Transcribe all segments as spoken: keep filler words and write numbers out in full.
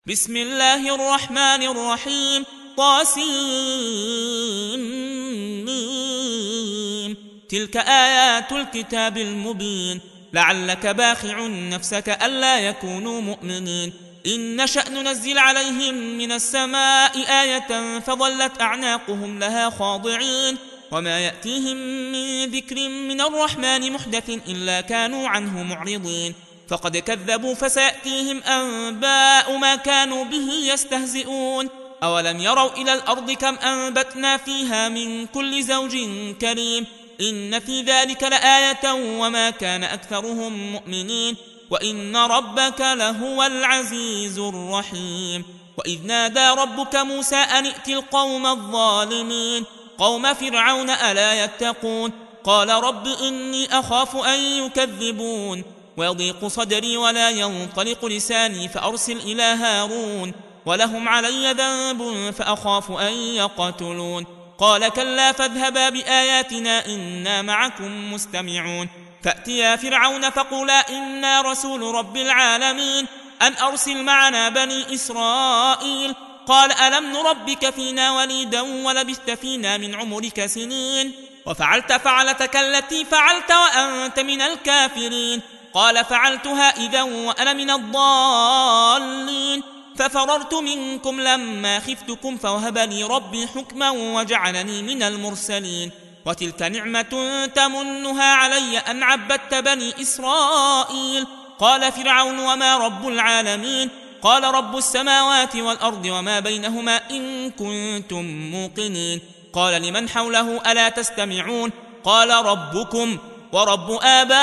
بسم الله الرحمن الرحيم. طاسين. تلك آيات الكتاب المبين. لعلك باخع نفسك ألا يكونوا مؤمنين. إن نشأ ننزل عليهم من السماء آية فظلت أعناقهم لها خاضعين وما يأتيهم من ذكر من الرحمن محدث إلا كانوا عنه معرضين. فقد كذبوا فسيأتيهم أنباء ما كانوا به يستهزئون. أولم يروا إلى الأرض كم أنبتنا فيها من كل زوج كريم إن في ذلك لآية وما كان أكثرهم مؤمنين وإن ربك لهو العزيز الرحيم. وإذ نادى ربك موسى أن ائت القوم الظالمين قوم فرعون ألا يتقون قال رب إني أخاف أن يكذبون ويضيق صدري ولا ينطلق لساني فأرسل إلى هارون ولهم علي ذنب فأخاف أن يقتلون قال كلا فاذهبا بآياتنا إنا معكم مستمعون. فأتيا فرعون فقولا إنا رسول رب العالمين أن أرسل معنا بني إسرائيل قال ألم نربك فينا وليدا ولبثت فينا من عمرك سنين وفعلت فعلتك التي فعلت وأنت من الكافرين قال فعلتها إذا وأنا من الضالين ففررت منكم لما خفتكم فوهب لي ربي حكما وجعلني من المرسلين. وتلك نعمة تمنها علي أن عبدت بني إسرائيل قال فرعون وما رب العالمين قال رب السماوات والأرض وما بينهما إن كنتم موقنين. قال لمن حوله ألا تستمعون قال ربكم ورب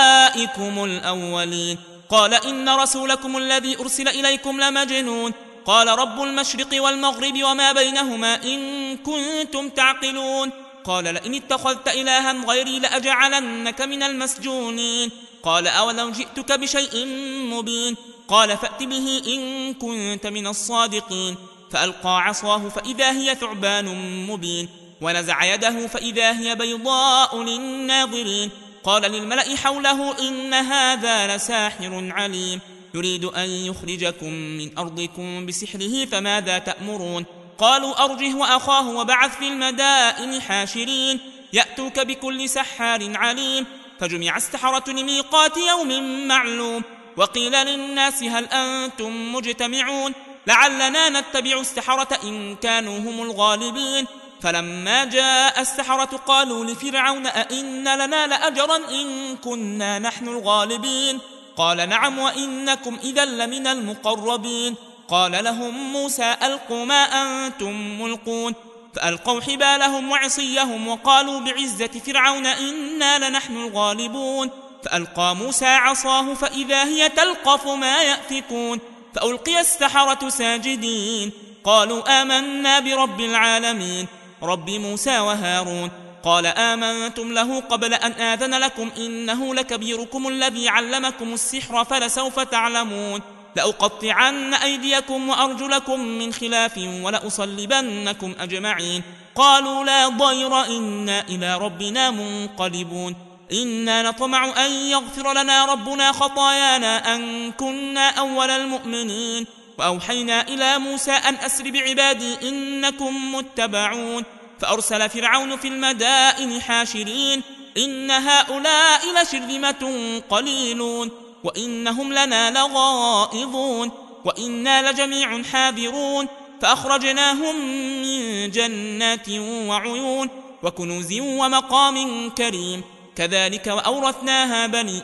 آبائكم الأولين. قال إن رسولكم الذي أرسل إليكم لمجنون قال رب المشرق والمغرب وما بينهما إن كنتم تعقلون. قال لئن اتخذت إلها غيري لأجعلنك من المسجونين. قال أولو جئتك بشيء مبين قال فأت به إن كنت من الصادقين. فألقى عصاه فإذا هي ثعبان مبين ونزع يده فإذا هي بيضاء للناظرين. قال للملأ حوله إن هذا لساحر عليم يريد أن يخرجكم من أرضكم بسحره فماذا تأمرون. قالوا أرجه وأخاه وبعث في المدائن حاشرين يأتوك بكل سحار عليم. فجمع السحرة لميقات يوم معلوم وقيل للناس هل أنتم مجتمعون لعلنا نتبع السحرة إن كانوا هم الغالبين. فلما جاء السحرة قالوا لفرعون أئن لنا لأجرا إن كنا نحن الغالبين قال نعم وإنكم إذا لمن المقربين. قال لهم موسى ألقوا ما أنتم ملقون فألقوا حبالهم وعصيهم وقالوا بعزة فرعون إنا لنحن الغالبون. فألقى موسى عصاه فإذا هي تلقف ما يأفكون فألقي السحرة ساجدين قالوا آمنا برب العالمين رب موسى وهارون. قال آمنتم له قبل أن آذن لكم إنه لكبيركم الذي علمكم السحر فلسوف تعلمون لأقطعن أيديكم وأرجلكم من خلاف ولأصلبنكم أجمعين. قالوا لا ضير إنا إلى ربنا منقلبون إنا نطمع أن يغفر لنا ربنا خطايانا أن كنا أول المؤمنين. وأوحينا إلى موسى أن أسر بعبادي إنكم متبعون. فأرسل فرعون في المدائن حاشرين إن هؤلاء لشرذمة قليلون وإنهم لنا لغائظون وإنا لجميع حاذرون. فأخرجناهم من جنات وعيون وكنوز ومقام كريم كذلك وأورثناها بني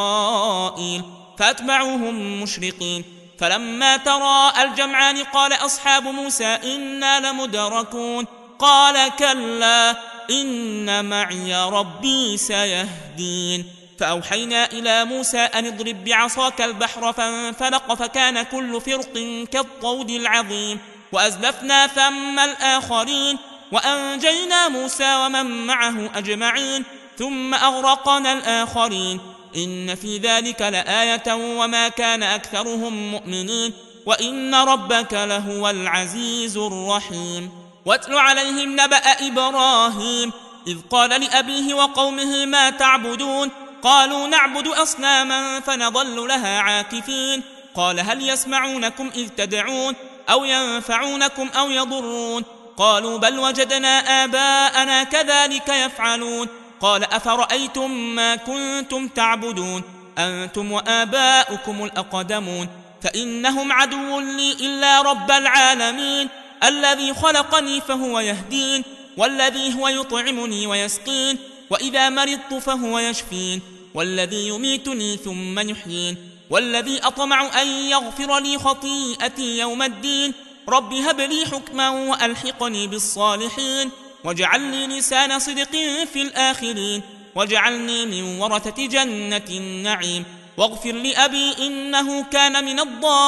إسرائيل فأتبعوهم مشرقين. فلما ترى الجمعان قال أصحاب موسى إنا لمدركون قال كلا إن معي ربي سيهدين. فأوحينا إلى موسى أن اضرب بعصاك البحر فانفلق فكان كل فرق كالطود العظيم وأزلفنا ثم الآخرين وأنجينا موسى ومن معه أجمعين ثم أغرقنا الآخرين إن في ذلك لآية وما كان أكثرهم مؤمنين وإن ربك لهو العزيز الرحيم. واتل عليهم نبأ إبراهيم إذ قال لأبيه وقومه ما تعبدون قالوا نعبد أصناما فنظل لها عاكفين قال هل يسمعونكم إذ تدعون أو ينفعونكم أو يضرون. قالوا بل وجدنا آباءنا كذلك يفعلون. قال أفرأيتم ما كنتم تعبدون أنتم وآباؤكم الأقدمون فإنهم عدو لي إلا رب العالمين الذي خلقني فهو يهدين والذي هو يطعمني ويسقين وإذا مرضت فهو يشفين والذي يميتني ثم يحيين والذي أطمع أن يغفر لي خطيئتي يوم الدين. رب هب لي حكما وألحقني بالصالحين واجعل لي لسان صدق في الآخرين واجعلني من ورثة جنة النعيم واغفر لأبي إنه كان من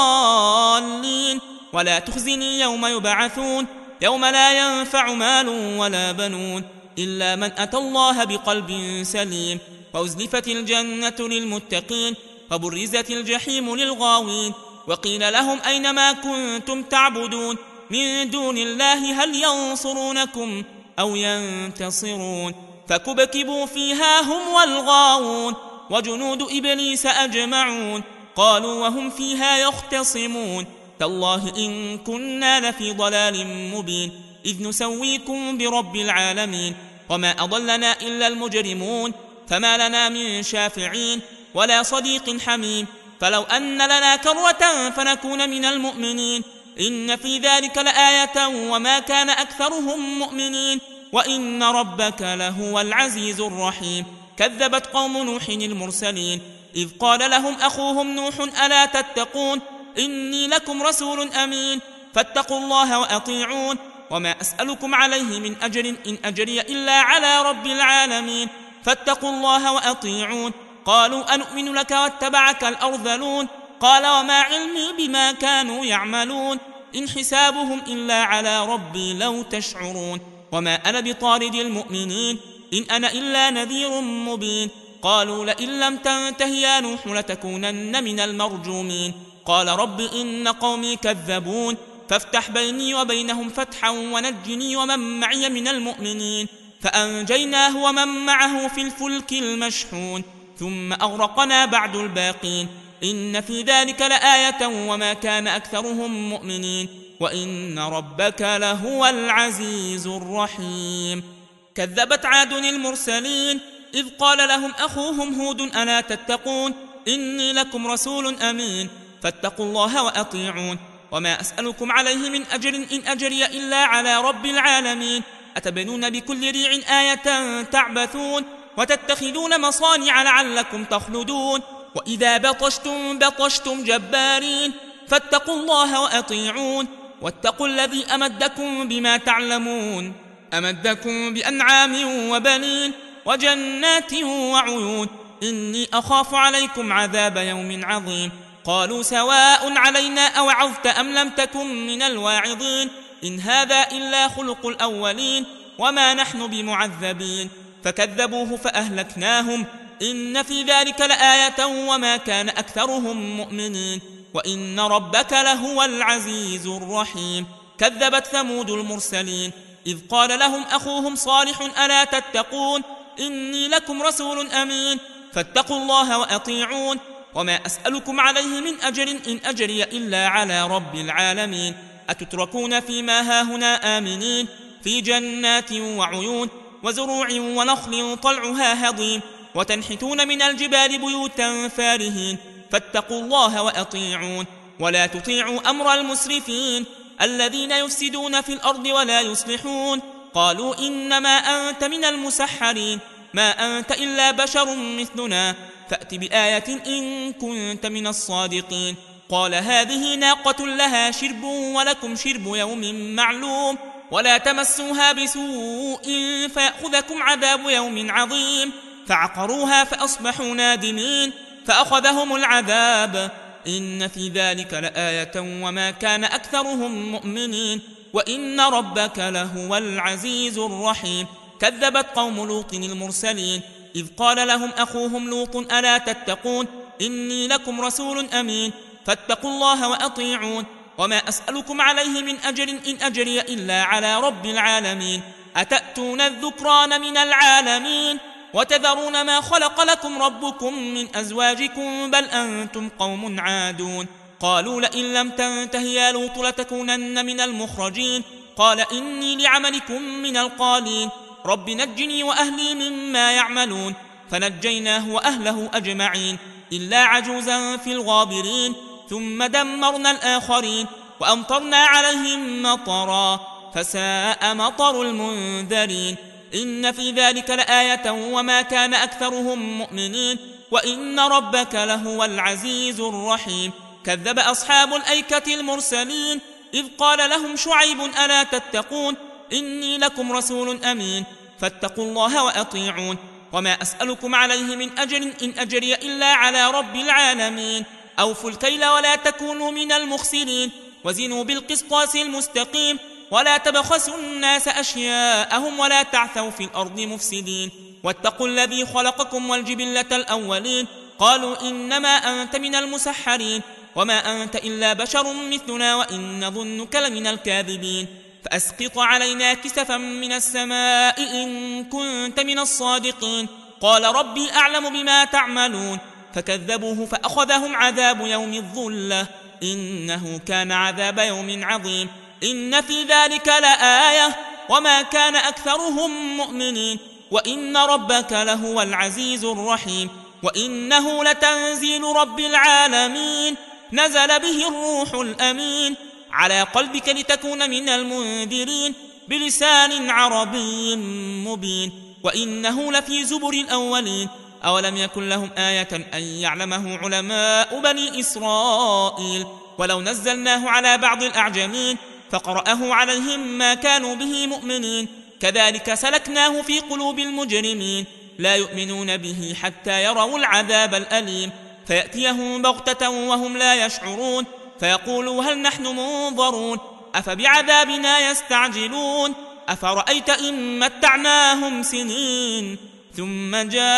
الضالين ولا تخزني يوم يبعثون يوم لا ينفع مال ولا بنون إلا من أتى الله بقلب سليم وأزلفت الجنة للمتقين وبرزت الجحيم للغاوين. وقيل لهم أين ما كنتم تعبدون من دون الله هل ينصرونكم أو ينتصرون. فكبكبوا فيها هم والغاوون وجنود إبليس أجمعون قالوا وهم فيها يختصمون تالله إن كنا لفي ضلال مبين إذ نسويكم برب العالمين وما أضلنا إلا المجرمون فما لنا من شافعين ولا صديق حميم فلو أن لنا كرة فنكون من المؤمنين إن في ذلك لآية وما كان أكثرهم مؤمنين وإن ربك لهو العزيز الرحيم. كذبت قوم نوح المرسلين إذ قال لهم أخوهم نوح ألا تتقون إني لكم رسول أمين فاتقوا الله وأطيعون وما أسألكم عليه من أجر إن أجري إلا على رب العالمين فاتقوا الله وأطيعون. قالوا أنؤمن لك واتبعك الأرذلون قال وما علمي بما كانوا يعملون إن حسابهم إلا على ربي لو تشعرون وما أنا بطارد المؤمنين إن أنا إلا نذير مبين. قالوا لئن لم تنته يا نوح لتكونن من المرجومين. قال رب إن قومي كذبون فافتح بيني وبينهم فتحا ونجني ومن معي من المؤمنين. فأنجيناه ومن معه في الفلك المشحون ثم أغرقنا بعد الباقين إن في ذلك لآية وما كان أكثرهم مؤمنين وإن ربك لهو العزيز الرحيم. كذبت عاد المرسلين إذ قال لهم أخوهم هود ألا تتقون إني لكم رسول أمين فاتقوا الله وأطيعون وما أسألكم عليه من أجر إن أجري إلا على رب العالمين أتبنون بكل ريع آية تعبثون وتتخذون مصانع لعلكم تخلدون وإذا بطشتم بطشتم جبارين فاتقوا الله وأطيعون واتقوا الذي أمدكم بما تعلمون أمدكم بأنعام وبنين وجنات وعيون إني أخاف عليكم عذاب يوم عظيم. قالوا سواء علينا أوعظت أم لم تكن من الواعظين إن هذا إلا خلق الأولين وما نحن بمعذبين. فكذبوه فأهلكناهم إن في ذلك لآية وما كان أكثرهم مؤمنين وإن ربك لهو العزيز الرحيم. كذبت ثمود المرسلين إذ قال لهم أخوهم صالح ألا تتقون إني لكم رسول أمين فاتقوا الله وأطيعون وما أسألكم عليه من أجر إن أجري إلا على رب العالمين أتتركون فيما هاهنا آمنين في جنات وعيون وزروع ونخل طلعها هضيم وتنحتون من الجبال بيوتا فارهين فاتقوا الله وأطيعون ولا تطيعوا أمر المسرفين الذين يفسدون في الأرض ولا يصلحون. قالوا إنما أنت من المسحرين ما أنت إلا بشر مثلنا فأت بآية إن كنت من الصادقين. قال هذه ناقة لها شرب ولكم شرب يوم معلوم ولا تمسوها بسوء فيأخذكم عذاب يوم عظيم. فعقروها فأصبحوا نادمين فأخذهم العذاب إن في ذلك لآية وما كان أكثرهم مؤمنين وإن ربك لهو العزيز الرحيم. كذبت قوم لوط المرسلين إذ قال لهم أخوهم لوط ألا تتقون إني لكم رسول أمين فاتقوا الله وأطيعون وما أسألكم عليه من أجر إن أجري إلا على رب العالمين أتأتون الذكران من العالمين وتذرون ما خلق لكم ربكم من أزواجكم بل أنتم قوم عادون. قالوا لئن لم تنته يا لوط لتكونن من المخرجين قال إني لعملكم من القالين رب نجني وأهلي مما يعملون فنجيناه وأهله أجمعين إلا عجوزا في الغابرين ثم دمرنا الآخرين وأمطرنا عليهم مطرا فساء مطر المنذرين إن في ذلك لآية وما كان أكثرهم مؤمنين وإن ربك لهو العزيز الرحيم كذب أصحاب الأيكة المرسلين إذ قال لهم شعيب ألا تتقون إني لكم رسول أمين فاتقوا الله وأطيعون وما أسألكم عليه من أجر إن أجري إلا على رب العالمين أوفوا الكيل ولا تكونوا من المخسرين وزنوا بالقسطاس المستقيم ولا تبخسوا الناس أشياءهم ولا تعثوا في الأرض مفسدين واتقوا الذي خلقكم والجبلة الأولين قالوا إنما أنت من المسحرين وما أنت إلا بشر مثلنا وإن نظنك لمن الكاذبين فأسقط علينا كسفا من السماء إن كنت من الصادقين قال ربي أعلم بما تعملون فكذبوه فأخذهم عذاب يوم الظلة إنه كان عذاب يوم عظيم إن في ذلك لآية وما كان أكثرهم مؤمنين وإن ربك لهو العزيز الرحيم وإنه لتنزيل رب العالمين نزل به الروح الأمين على قلبك لتكون من المنذرين بلسان عربي مبين وإنه لفي زبر الأولين أولم يكن لهم آية أن يعلمه علماء بني إسرائيل ولو نزلناه على بعض الأعجمين فقرأه عليهم ما كانوا به مؤمنين كذلك سلكناه في قلوب المجرمين لا يؤمنون به حتى يروا العذاب الأليم فيأتيهم بغتة وهم لا يشعرون فيقولوا هل نحن منظرون أفبعذابنا يستعجلون أفرأيت إن متعناهم سنين ثم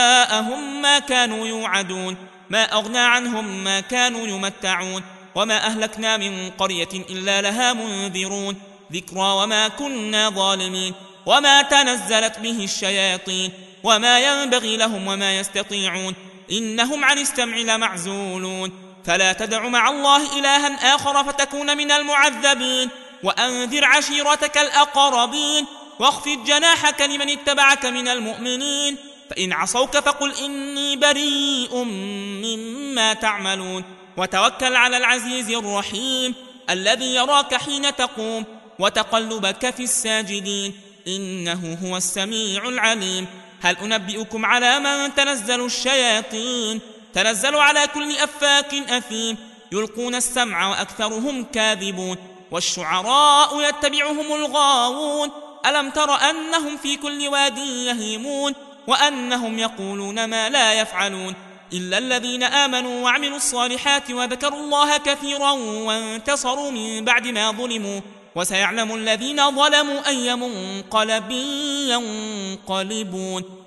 جاءهم ما كانوا يوعدون ما أغنى عنهم ما كانوا يمتعون وما أهلكنا من قرية إلا لها منذرون ذكرى وما كنا ظالمين وما تنزلت به الشياطين وما ينبغي لهم وما يستطيعون إنهم عن السمع لمعزولون فلا تدع مع الله إلها آخر فتكون من المعذبين وأنذر عشيرتك الأقربين واخفض جناحك لمن اتبعك من المؤمنين فإن عصوك فقل إني بريء مما تعملون وتوكل على العزيز الرحيم الذي يراك حين تقوم وتقلبك في الساجدين إنه هو السميع العليم هل أنبئكم على من تنزل الشياطين تنزل على كل أفاك أثيم يلقون السمع وأكثرهم كاذبون والشعراء يتبعهم الغاوون ألم تر أنهم في كل واد يهيمون وأنهم يقولون ما لا يفعلون إلا الذين آمنوا وعملوا الصالحات وذكروا الله كثيرا وانتصروا من بعد ما ظلموا وسيعلم الذين ظلموا أي منقلب ينقلبون